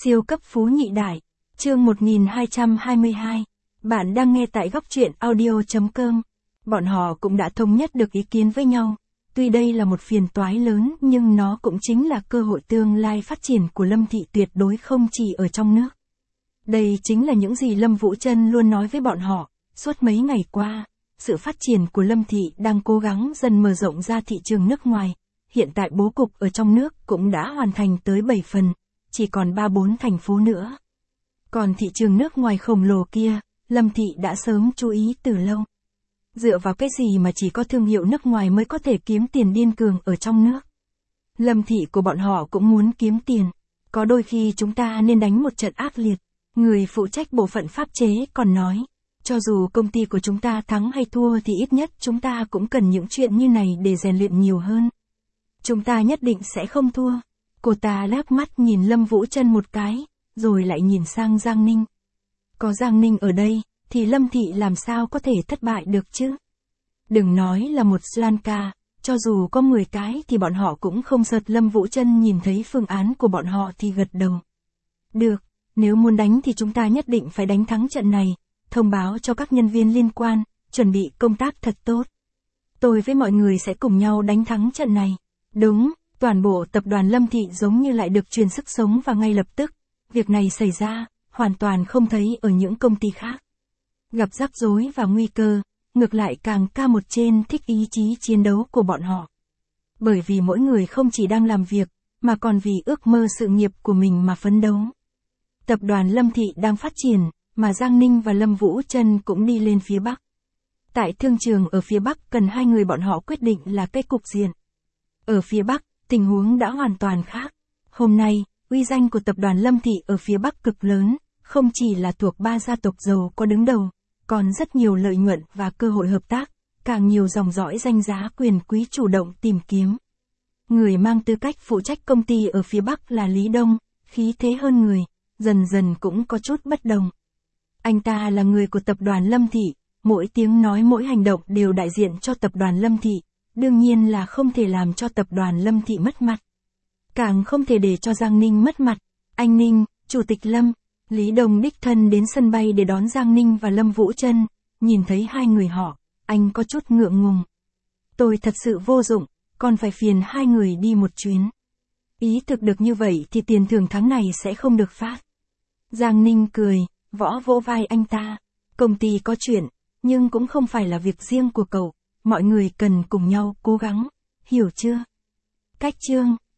Siêu cấp phú nhị đại. Chương 1222. Bạn đang nghe tại góc truyện audio.com. Bọn họ cũng đã thống nhất được ý kiến với nhau. Tuy đây là một phiền toái lớn nhưng nó cũng chính là cơ hội tương lai phát triển của Lâm Thị tuyệt đối không chỉ ở trong nước. Đây chính là những gì Lâm Vũ Trân luôn nói với bọn họ, suốt mấy ngày qua. Sự phát triển của Lâm Thị đang cố gắng dần mở rộng ra thị trường nước ngoài. Hiện tại bố cục ở trong nước cũng đã hoàn thành tới 7 phần, chỉ còn 3-4 thành phố nữa. Còn thị trường nước ngoài khổng lồ kia, Lâm Thị đã sớm chú ý từ lâu. Dựa vào cái gì mà chỉ có thương hiệu nước ngoài mới có thể kiếm tiền điên cường ở trong nước? Lâm Thị của bọn họ cũng muốn kiếm tiền. Có đôi khi chúng ta nên đánh một trận ác liệt. Người phụ trách bộ phận pháp chế còn nói, cho dù công ty của chúng ta thắng hay thua thì ít nhất chúng ta cũng cần những chuyện như này để rèn luyện nhiều hơn. Chúng ta nhất định sẽ không thua. Cô ta lác mắt nhìn Lâm Vũ Trân một cái, rồi lại nhìn sang Giang Ninh. Có Giang Ninh ở đây, thì Lâm Thị làm sao có thể thất bại được chứ? Đừng nói là một Slanka, cho dù có 10 cái thì bọn họ cũng không sợt. Lâm Vũ Trân nhìn thấy phương án của bọn họ thì gật đầu. Được, nếu muốn đánh thì chúng ta nhất định phải đánh thắng trận này, thông báo cho các nhân viên liên quan, chuẩn bị công tác thật tốt. Tôi với mọi người sẽ cùng nhau đánh thắng trận này. Đúng, toàn bộ tập đoàn Lâm Thị giống như lại được truyền sức sống và ngay lập tức, việc này xảy ra, hoàn toàn không thấy ở những công ty khác. Gặp rắc rối và nguy cơ, ngược lại càng ca một trên thích ý chí chiến đấu của bọn họ. Bởi vì mỗi người không chỉ đang làm việc, mà còn vì ước mơ sự nghiệp của mình mà phấn đấu. Tập đoàn Lâm Thị đang phát triển, mà Giang Ninh và Lâm Vũ Trân cũng đi lên phía Bắc. Tại thương trường ở phía Bắc cần hai người bọn họ quyết định là cái cục diện. Ở phía Bắc, tình huống đã hoàn toàn khác. Hôm nay, uy danh của tập đoàn Lâm Thị ở phía Bắc cực lớn, không chỉ là thuộc ba gia tộc giàu có đứng đầu, còn rất nhiều lợi nhuận và cơ hội hợp tác, càng nhiều dòng dõi danh giá quyền quý chủ động tìm kiếm. Người mang tư cách phụ trách công ty ở phía Bắc là Lý Đông, khí thế hơn người, dần dần cũng có chút bất đồng. Anh ta là người của tập đoàn Lâm Thị, mỗi tiếng nói mỗi hành động đều đại diện cho tập đoàn Lâm Thị, đương nhiên là không thể làm cho tập đoàn Lâm Thị mất mặt. Càng không thể để cho Giang Ninh mất mặt. Anh Ninh, Chủ tịch Lâm, Lý Đông đích thân đến sân bay để đón Giang Ninh và Lâm Vũ Trân, nhìn thấy hai người họ, anh có chút ngượng ngùng. Tôi thật sự vô dụng, còn phải phiền hai người đi một chuyến. Ý thực được như vậy thì tiền thưởng tháng này sẽ không được phát. Giang Ninh cười, vỗ vỗ vai anh ta. Công ty có chuyện, nhưng cũng không phải là việc riêng của cậu, mọi người cần cùng nhau cố gắng, hiểu chưa? Cách chương